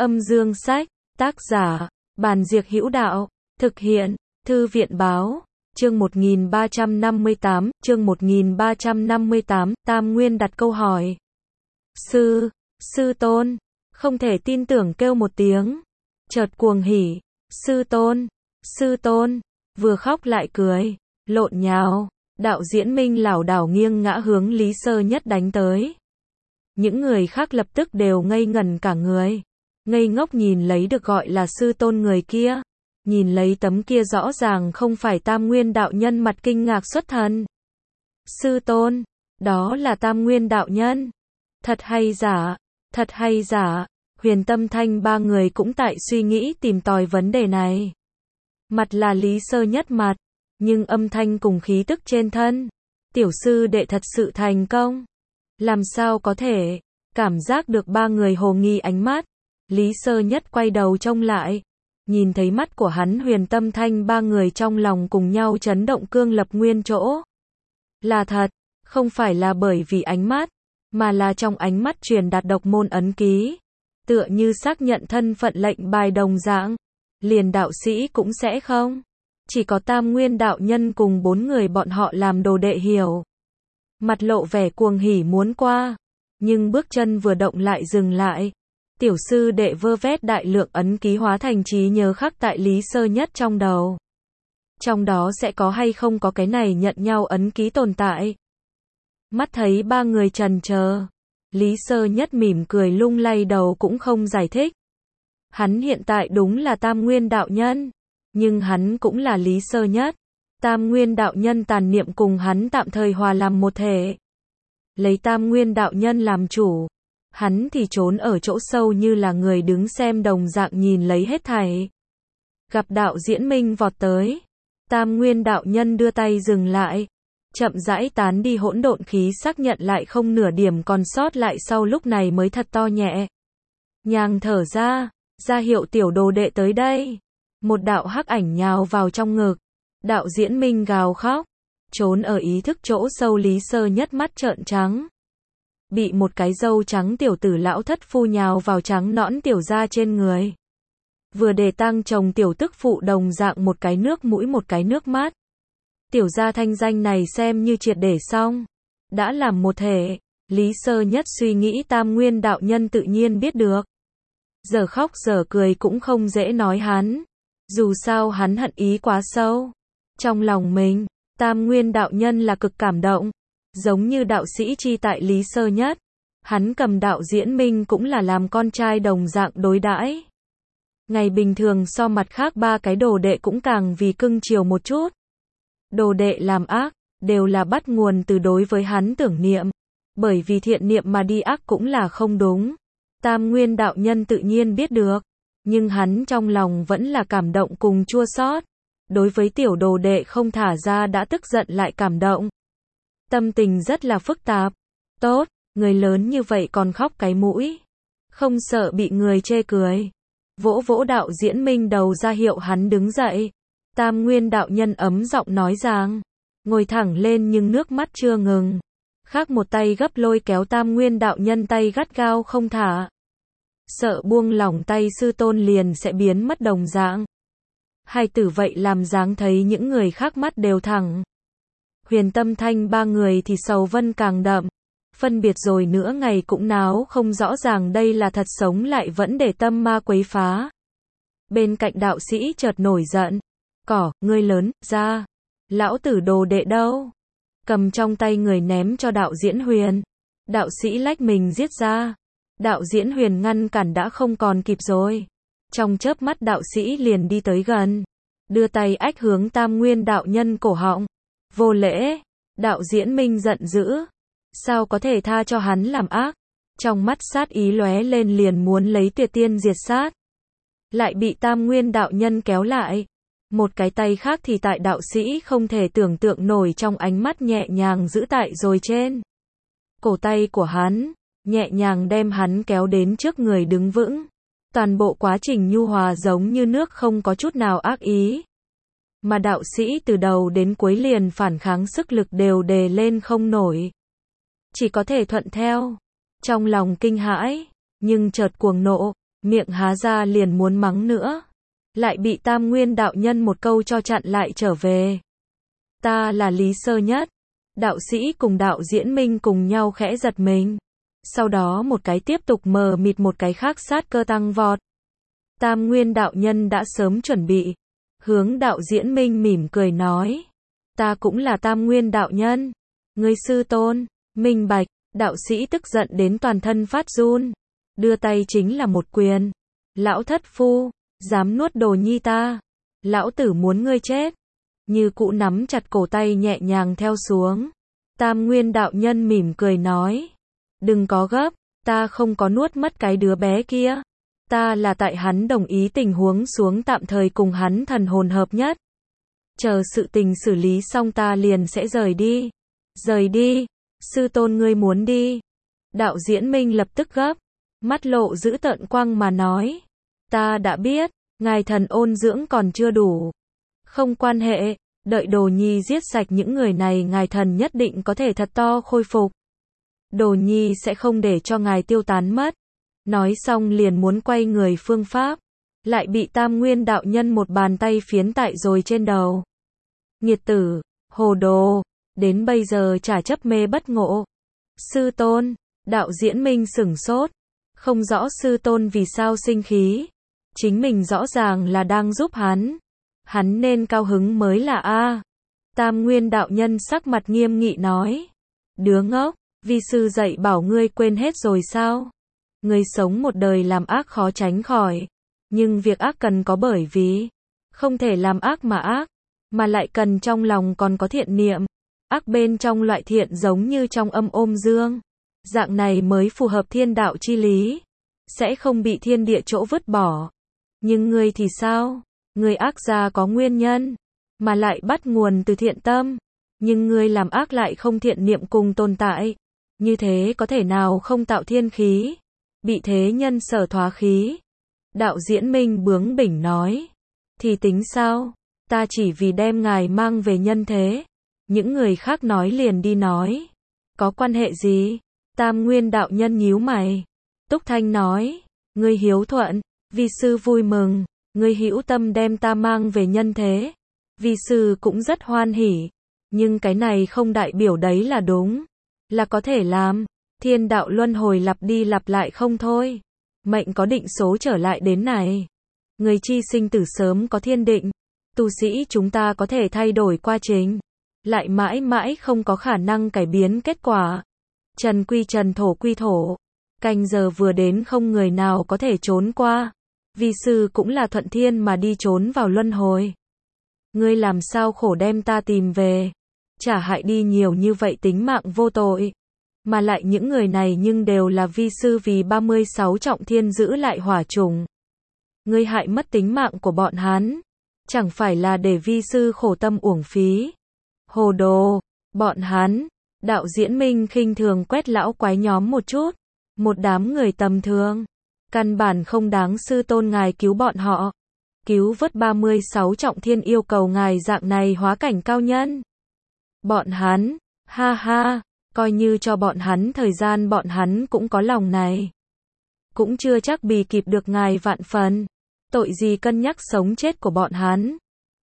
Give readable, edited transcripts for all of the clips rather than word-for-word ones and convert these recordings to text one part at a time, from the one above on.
Âm dương sách, tác giả, Bàn Diệc Hữu Đạo, thực hiện, Thư viện báo, chương 1358, Tam Nguyên đặt câu hỏi. Sư tôn, không thể tin tưởng kêu một tiếng, chợt cuồng hỉ, sư tôn, vừa khóc lại cười, lộn nhào, đạo diễn Minh lảo đảo nghiêng ngã hướng Lý Sơ Nhất đánh tới. Những người khác lập tức đều ngây ngẩn cả người, ngây ngốc nhìn lấy được gọi là sư tôn người kia, nhìn lấy tấm kia rõ ràng không phải Tam Nguyên đạo nhân mặt kinh ngạc xuất thần. Sư tôn, đó là Tam Nguyên đạo nhân, thật hay giả, Huyền Tâm Thanh ba người cũng tại suy nghĩ tìm tòi vấn đề này. Mặt là Lý Sơ Nhất mặt, nhưng âm thanh cùng khí tức trên thân, tiểu sư đệ thật sự thành công. Làm sao có thể, cảm giác được ba người hồ nghi ánh mắt, Lý Sơ Nhất quay đầu trông lại, nhìn thấy mắt của hắn Huyền Tâm Thanh ba người trong lòng cùng nhau chấn động cương lập nguyên chỗ. Là thật, không phải là bởi vì ánh mắt, mà là trong ánh mắt truyền đạt độc môn ấn ký, tựa như xác nhận thân phận lệnh bài đồng dạng, liền đạo sĩ cũng sẽ không. Chỉ có Tam Nguyên đạo nhân cùng 4 người bọn họ làm đồ đệ hiểu. Mặt lộ vẻ cuồng hỉ muốn qua, nhưng bước chân vừa động lại dừng lại. Tiểu sư đệ vơ vét đại lượng ấn ký hóa thành trí nhớ khắc tại Lý Sơ Nhất trong đầu. Trong đó sẽ có hay không có cái này nhận nhau ấn ký tồn tại. Mắt thấy ba người trần chờ, Lý Sơ Nhất mỉm cười lung lay đầu cũng không giải thích. Hắn hiện tại đúng là Tam Nguyên đạo nhân, nhưng hắn cũng là Lý Sơ Nhất. Tam Nguyên đạo nhân tàn niệm cùng hắn tạm thời hòa làm một thể. Lấy Tam Nguyên đạo nhân làm chủ, hắn thì trốn ở chỗ sâu như là người đứng xem đồng dạng nhìn lấy hết thảy. Gặp đạo diễn Minh vọt tới, Tam Nguyên đạo nhân đưa tay dừng lại, chậm rãi tán đi hỗn độn khí xác nhận lại không nửa điểm còn sót lại sau lúc này mới thật to nhẹ nhàng thở ra hiệu tiểu đồ đệ tới đây. Một đạo hắc ảnh nhào vào trong ngực, đạo diễn Minh gào khóc, trốn ở ý thức chỗ sâu Lý Sơ Nhất mắt trợn trắng. Bị một cái râu trắng tiểu tử lão thất phu nhào vào trắng nõn tiểu gia trên người. Vừa để tăng chồng tiểu tức phụ đồng dạng một cái nước mũi một cái nước mắt. Tiểu gia thanh danh này xem như triệt để xong. Đã làm một thể, Lý Sơ Nhất suy nghĩ Tam Nguyên đạo nhân tự nhiên biết được. Giờ khóc giờ cười cũng không dễ nói hắn. Dù sao hắn hận ý quá sâu. Trong lòng mình, Tam Nguyên đạo nhân là cực cảm động. Giống như đạo sĩ chi tại Lý Sơ Nhất. Hắn cầm đạo diễn Minh cũng là làm con trai đồng dạng đối đãi. Ngày bình thường so mặt khác ba cái đồ đệ cũng càng vì cưng chiều một chút. Đồ đệ làm ác, đều là bắt nguồn từ đối với hắn tưởng niệm. Bởi vì thiện niệm mà đi ác cũng là không đúng. Tam Nguyên đạo nhân tự nhiên biết được. Nhưng hắn trong lòng vẫn là cảm động cùng chua xót. Đối với tiểu đồ đệ không thả ra đã tức giận lại cảm động. Tâm tình rất là phức tạp. Tốt, người lớn như vậy còn khóc cái mũi. Không sợ bị người chê cười. Vỗ vỗ đạo diễn Minh đầu ra hiệu hắn đứng dậy. Tam Nguyên đạo nhân ấm giọng nói rằng. Ngồi thẳng lên nhưng nước mắt chưa ngừng. Khác một tay gấp lôi kéo Tam Nguyên đạo nhân tay gắt gao không thả. Sợ buông lỏng tay sư tôn liền sẽ biến mất đồng dạng. Hai tử vậy làm dáng thấy những người khác mắt đều thẳng. Huyền Tâm Thanh ba người thì sầu vân càng đậm. Phân biệt rồi nữa ngày cũng náo không rõ ràng đây là thật sống lại vẫn để tâm ma quấy phá. Bên cạnh đạo sĩ chợt nổi giận. Ngươi lớn, ra. Lão tử đồ đệ đâu? Cầm trong tay người ném cho đạo diễn Huyền. Đạo sĩ lách mình giết ra. Đạo diễn Huyền ngăn cản đã không còn kịp rồi. Trong chớp mắt đạo sĩ liền đi tới gần. Đưa tay ách hướng Tam Nguyên đạo nhân cổ họng. Vô lễ. Đạo diễn Minh giận dữ. Sao có thể tha cho hắn làm ác? Trong mắt sát ý lóe lên liền muốn lấy tuyệt tiên diệt sát. Lại bị Tam Nguyên đạo nhân kéo lại. Một cái tay khác thì tại đạo sĩ không thể tưởng tượng nổi trong ánh mắt nhẹ nhàng giữ tại rồi trên. Cổ tay của hắn, nhẹ nhàng đem hắn kéo đến trước người đứng vững. Toàn bộ quá trình nhu hòa giống như nước không có chút nào ác ý. Mà đạo sĩ từ đầu đến cuối liền phản kháng sức lực đều đề lên không nổi. Chỉ có thể thuận theo. Trong lòng kinh hãi, nhưng chợt cuồng nộ. miệng há ra liền muốn mắng nữa. Lại bị Tam Nguyên đạo nhân một câu cho chặn lại trở về. Ta là Lý Sơ Nhất. Đạo sĩ cùng đạo diễn minh cùng nhau khẽ giật mình. Sau đó một cái tiếp tục mờ mịt, một cái khác sát cơ tăng vọt. Tam Nguyên đạo nhân đã sớm chuẩn bị. Hướng đạo diễn minh mỉm cười nói. Ta cũng là Tam Nguyên đạo nhân. Ngươi sư tôn, minh bạch, đạo sĩ tức giận đến toàn thân phát run. Đưa tay chính là một quyền. Lão thất phu, dám nuốt đồ nhi ta. Lão tử muốn ngươi chết. Như cụ nắm chặt cổ tay nhẹ nhàng theo xuống. Tam Nguyên đạo nhân mỉm cười nói. Đừng có gấp, ta không có nuốt mất cái đứa bé kia. Ta là tại hắn đồng ý tình huống xuống tạm thời cùng hắn thần hồn hợp nhất. Chờ sự tình xử lý xong ta liền sẽ rời đi. Rời đi, sư tôn ngươi muốn đi. Đạo diễn minh lập tức gấp. Mắt lộ dữ tợn quăng mà nói. Ta đã biết, ngài thần ôn dưỡng còn chưa đủ. Không quan hệ, đợi đồ nhi giết sạch những người này ngài thần nhất định có thể thật to khôi phục. Đồ nhi sẽ không để cho ngài tiêu tán mất. Nói xong liền muốn quay người phương pháp. Lại bị Tam Nguyên đạo nhân một bàn tay phiến tại rồi trên đầu. Nghiệt tử, hồ đồ, đến bây giờ chả chấp mê bất ngộ. Sư tôn, đạo diễn minh sửng sốt. Không rõ sư tôn vì sao sinh khí. Chính mình rõ ràng là đang giúp hắn. Hắn nên cao hứng mới là a. Tam Nguyên đạo nhân sắc mặt nghiêm nghị nói. Đứa ngốc, vi sư dạy bảo ngươi quên hết rồi sao? Ngươi sống một đời làm ác khó tránh khỏi. Nhưng việc ác cần có bởi vì. Không thể làm ác mà ác. Mà lại cần trong lòng còn có thiện niệm. Ác bên trong loại thiện giống như trong âm ôm dương. Dạng này mới phù hợp thiên đạo chi lý. Sẽ không bị thiên địa chỗ vứt bỏ. Nhưng ngươi thì sao? Ngươi ác ra có nguyên nhân. Mà lại bắt nguồn từ thiện tâm. Nhưng ngươi làm ác lại không thiện niệm cùng tồn tại. Như thế có thể nào không tạo thiên khí? Bị thế nhân sở thoá khí. Đạo diễn minh bướng bỉnh nói. Thì tính sao? Ta chỉ vì đem ngài mang về nhân thế. Những người khác nói liền đi nói. Có quan hệ gì? Tam Nguyên đạo nhân nhíu mày. Túc Thanh nói. Ngươi hiếu thuận. Vi sư vui mừng. Ngươi hữu tâm đem ta mang về nhân thế. Vi sư cũng rất hoan hỉ. Nhưng cái này không đại biểu đấy là đúng. Là có thể làm. Thiên đạo luân hồi lặp đi lặp lại không thôi. Mệnh có định số trở lại đến này. Người chi sinh tử sớm có thiên định. Tu sĩ chúng ta có thể thay đổi quá trình. Lại mãi mãi không có khả năng cải biến kết quả. Trần quy trần, thổ quy thổ. Canh giờ vừa đến không người nào có thể trốn qua. Vi sư cũng là thuận thiên mà đi trốn vào luân hồi. Ngươi làm sao khổ đem ta tìm về. Chả hại đi nhiều như vậy tính mạng vô tội. Mà lại những người này nhưng đều là vi sư vì 36 trọng thiên giữ lại hỏa trùng. Ngươi hại mất tính mạng của bọn hắn. Chẳng phải là để vi sư khổ tâm uổng phí. Hồ đồ, bọn hắn. Đạo diễn minh khinh thường quét lão quái nhóm một chút. Một đám người tầm thường. Căn bản không đáng sư tôn ngài cứu bọn họ. Cứu vớt 36 trọng thiên yêu cầu ngài dạng này hóa cảnh cao nhân. Bọn hắn, ha ha, coi như cho bọn hắn thời gian bọn hắn cũng có lòng này. Cũng chưa chắc bì kịp được ngài vạn phần. Tội gì cân nhắc sống chết của bọn hắn.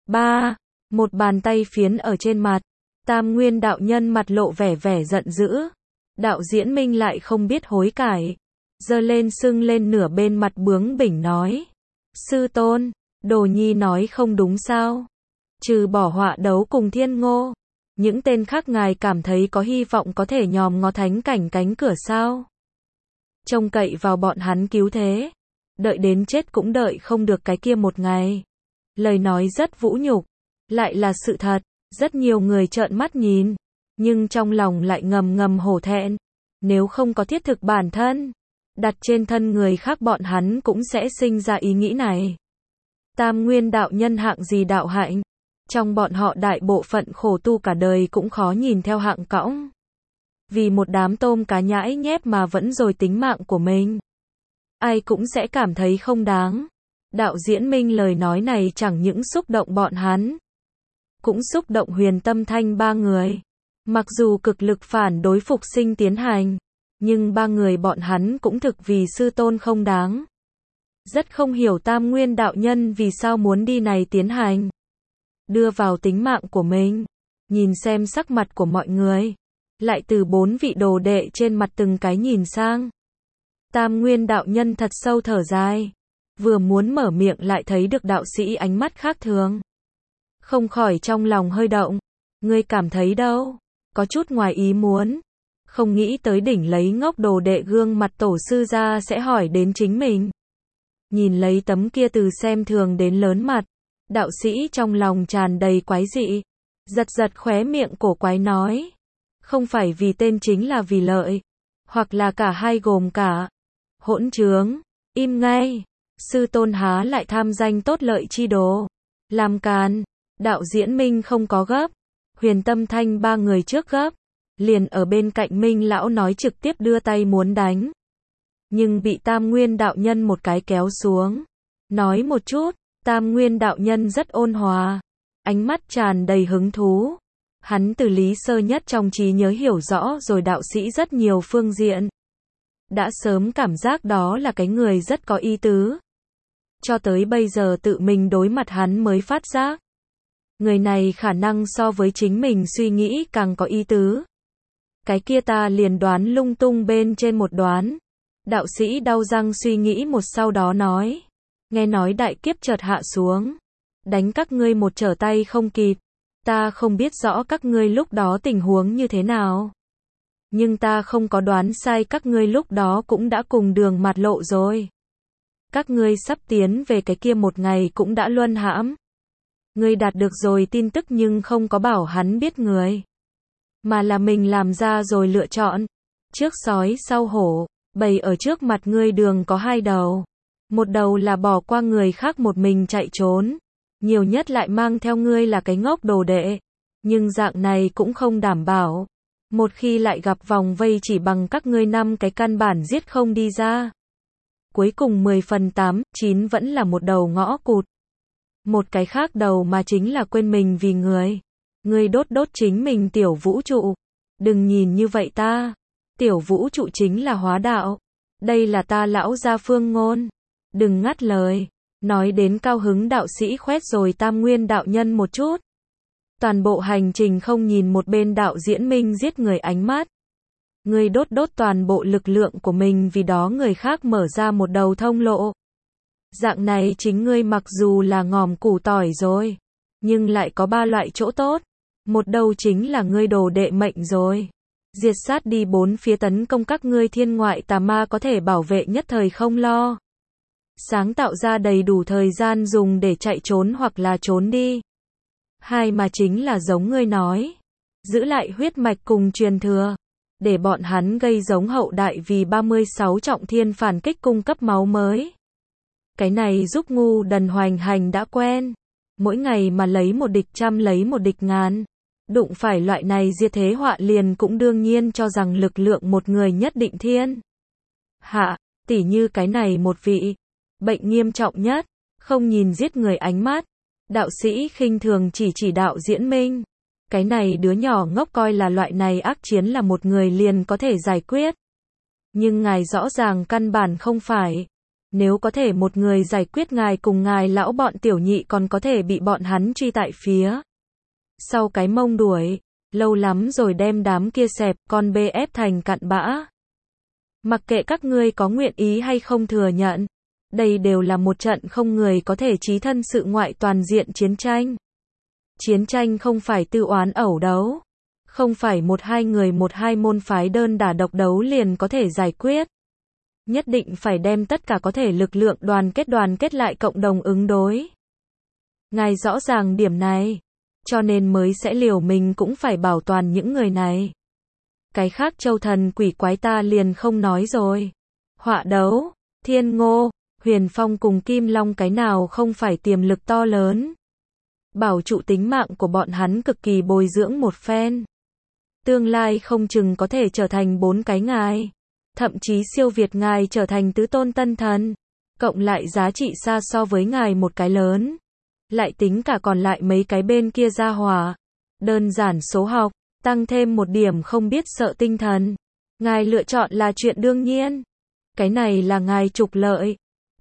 Một bàn tay phiến ở trên mặt. Tam Nguyên đạo nhân mặt lộ vẻ giận dữ. Đạo diễn minh lại không biết hối cải. Giơ lên sưng lên nửa bên mặt bướng bỉnh nói. Sư tôn, đồ nhi nói không đúng sao? Trừ bỏ họa đấu cùng thiên ngô. Những tên khác ngài cảm thấy có hy vọng có thể nhòm ngó thánh cảnh cánh cửa sao? Trông cậy vào bọn hắn cứu thế. Đợi đến chết cũng đợi không được cái kia một ngày. Lời nói rất vũ nhục. Lại là sự thật. Rất nhiều người trợn mắt nhìn. Nhưng trong lòng lại ngầm ngầm hổ thẹn. Nếu không có thiết thực bản thân. Đặt trên thân người khác bọn hắn cũng sẽ sinh ra ý nghĩ này. Tam Nguyên đạo nhân hạng gì đạo hạnh? Trong bọn họ đại bộ phận khổ tu cả đời cũng khó nhìn theo hạng cõng. Vì một đám tôm cá nhãi nhép mà vẫn rồi tính mạng của mình. Ai cũng sẽ cảm thấy không đáng. Đạo diễn minh lời nói này chẳng những xúc động bọn hắn. Cũng xúc động Huyền Tâm Thanh ba người. Mặc dù cực lực phản đối phục sinh tiến hành. Nhưng ba người bọn hắn cũng thực vì sư tôn không đáng. rất không hiểu Tam Nguyên đạo nhân vì sao muốn đi này tiến hành. Đưa vào tính mạng của mình. Nhìn xem sắc mặt của mọi người. Lại từ 4 vị đồ đệ trên mặt từng cái nhìn sang. Tam Nguyên đạo nhân thật sâu thở dài. Vừa muốn mở miệng lại thấy được đạo sĩ ánh mắt khác thường. Không khỏi trong lòng hơi động. Ngươi cảm thấy đâu? Có chút ngoài ý muốn. Không nghĩ tới đỉnh lấy ngốc đồ đệ gương mặt tổ sư ra sẽ hỏi đến chính mình. Nhìn lấy tấm kia từ xem thường đến lớn mặt. Đạo sĩ trong lòng tràn đầy quái dị. Giật giật khóe miệng cổ quái nói. Không phải vì tên chính là vì lợi. Hoặc là cả hai gồm cả. Hỗn trướng. Im ngay. Sư tôn há lại tham danh tốt lợi chi đồ. Làm càn. Đạo diễn Minh không có gấp. Huyền Tâm Thanh ba người trước gấp. Liền ở bên cạnh Minh lão nói trực tiếp đưa tay muốn đánh. Nhưng bị Tam Nguyên đạo nhân một cái kéo xuống. Nói một chút. Tam Nguyên đạo nhân rất ôn hòa. Ánh mắt tràn đầy hứng thú. Hắn từ lý sơ nhất trong trí nhớ hiểu rõ rồi đạo sĩ rất nhiều phương diện. Đã sớm cảm giác đó là cái người rất có ý tứ. Cho tới bây giờ tự mình đối mặt hắn mới phát giác. Người này khả năng so với chính mình suy nghĩ càng có ý tứ. Cái kia ta liền đoán lung tung bên trên một đoán. Đạo sĩ đau răng suy nghĩ một sau đó nói. Nghe nói đại kiếp chợt hạ xuống. Đánh các ngươi một trở tay không kịp. Ta không biết rõ các ngươi lúc đó tình huống như thế nào. Nhưng ta không có đoán sai các ngươi lúc đó cũng đã cùng đường mặt lộ rồi. Các ngươi sắp tiến về cái kia một ngày cũng đã luân hãm. Ngươi đạt được rồi tin tức nhưng không có bảo hắn biết người. Mà là mình làm ra rồi lựa chọn. Trước sói sau hổ, bầy ở trước mặt ngươi đường có hai đầu. Một đầu là bỏ qua người khác một mình chạy trốn. Nhiều nhất lại mang theo ngươi là cái ngốc đồ đệ. Nhưng dạng này cũng không đảm bảo. Một khi lại gặp vòng vây chỉ bằng các ngươi 5 cái căn bản giết không đi ra. Cuối cùng 10 phần 8, 9 vẫn là một đầu ngõ cụt. Một cái khác đầu mà chính là quên mình vì người. Ngươi đốt chính mình tiểu vũ trụ. Đừng nhìn như vậy ta. Tiểu vũ trụ chính là hóa đạo. Đây là ta lão gia phương ngôn. Đừng ngắt lời. Nói đến cao hứng đạo sĩ khoét rồi Tam Nguyên đạo nhân một chút. Toàn bộ hành trình không nhìn một bên đạo diễn Minh giết người ánh mắt. Ngươi đốt toàn bộ lực lượng của mình vì đó người khác mở ra một đầu thông lộ. Dạng này chính ngươi mặc dù là ngòm củ tỏi rồi. Nhưng lại có 3 loại chỗ tốt. Một đầu chính là ngươi đồ đệ mệnh rồi. Diệt sát đi 4 phía tấn công các ngươi thiên ngoại tà ma có thể bảo vệ nhất thời không lo. Sáng tạo ra đầy đủ thời gian dùng để chạy trốn hoặc là trốn đi. 2 mà chính là giống ngươi nói. Giữ lại huyết mạch cùng truyền thừa. Để bọn hắn gây giống hậu đại vì 36 trọng thiên phản kích cung cấp máu mới. Cái này giúp ngu đần hoành hành đã quen. Mỗi ngày mà lấy một địch trăm lấy một địch ngàn. Đụng phải loại này diệt thế họa liền cũng đương nhiên cho rằng lực lượng một người nhất định thiên hạ, tỉ như cái này một vị. Bệnh nghiêm trọng nhất, không nhìn giết người ánh mắt. Đạo sĩ khinh thường chỉ đạo diễn Minh. Cái này đứa nhỏ ngốc coi là loại này ác chiến là một người liền có thể giải quyết. Nhưng ngài rõ ràng căn bản không phải. Nếu có thể một người giải quyết ngài cùng ngài lão bọn tiểu nhị còn có thể bị bọn hắn truy tại phía sau cái mông đuổi. Lâu lắm rồi đem đám kia xẹp con bê ép thành cặn bã. Mặc kệ các ngươi có nguyện ý hay không thừa nhận. Đây đều là một trận không người có thể chí thân sự ngoại toàn diện chiến tranh. Chiến tranh không phải tư oán ẩu đấu. Không phải một hai người một hai môn phái đơn đả độc đấu liền có thể giải quyết. Nhất định phải đem tất cả có thể lực lượng đoàn kết lại cộng đồng ứng đối. Ngài rõ ràng điểm này. Cho nên mới sẽ liều mình cũng phải bảo toàn những người này. Cái khác châu thần quỷ quái ta liền không nói rồi. Họa đấu, Thiên Ngô, Huyền Phong cùng Kim Long cái nào không phải tiềm lực to lớn. Bảo trụ tính mạng của bọn hắn cực kỳ bồi dưỡng một phen. Tương lai không chừng có thể trở thành 4 cái ngài. Thậm chí siêu việt ngài trở thành tứ tôn tân thần. Cộng lại giá trị xa so với ngài một cái lớn. Lại tính cả còn lại mấy cái bên kia ra hòa. Đơn giản số học, tăng thêm một điểm không biết sợ tinh thần. Ngài lựa chọn là chuyện đương nhiên. Cái này là ngài trục lợi.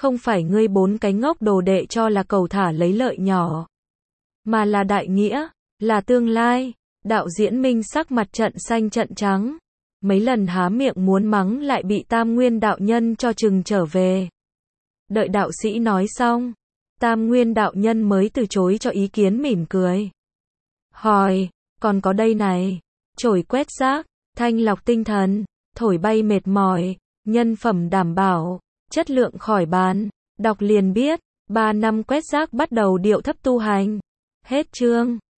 Không phải ngươi bốn cái ngốc đồ đệ cho là cầu thả lấy lợi nhỏ, mà là đại nghĩa, là tương lai. Đạo Diễn Minh sắc mặt trận xanh trận trắng. Mấy lần há miệng muốn mắng lại bị Tam Nguyên đạo nhân cho chừng trở về. Đợi đạo sĩ nói xong, Tam Nguyên đạo nhân mới từ chối cho ý kiến mỉm cười. Hỏi, còn có đây này, chổi quét rác, thanh lọc tinh thần, thổi bay mệt mỏi, nhân phẩm đảm bảo, chất lượng khỏi bàn, đọc liền biết, 3 năm quét rác bắt đầu điệu thấp tu hành. Hết chương.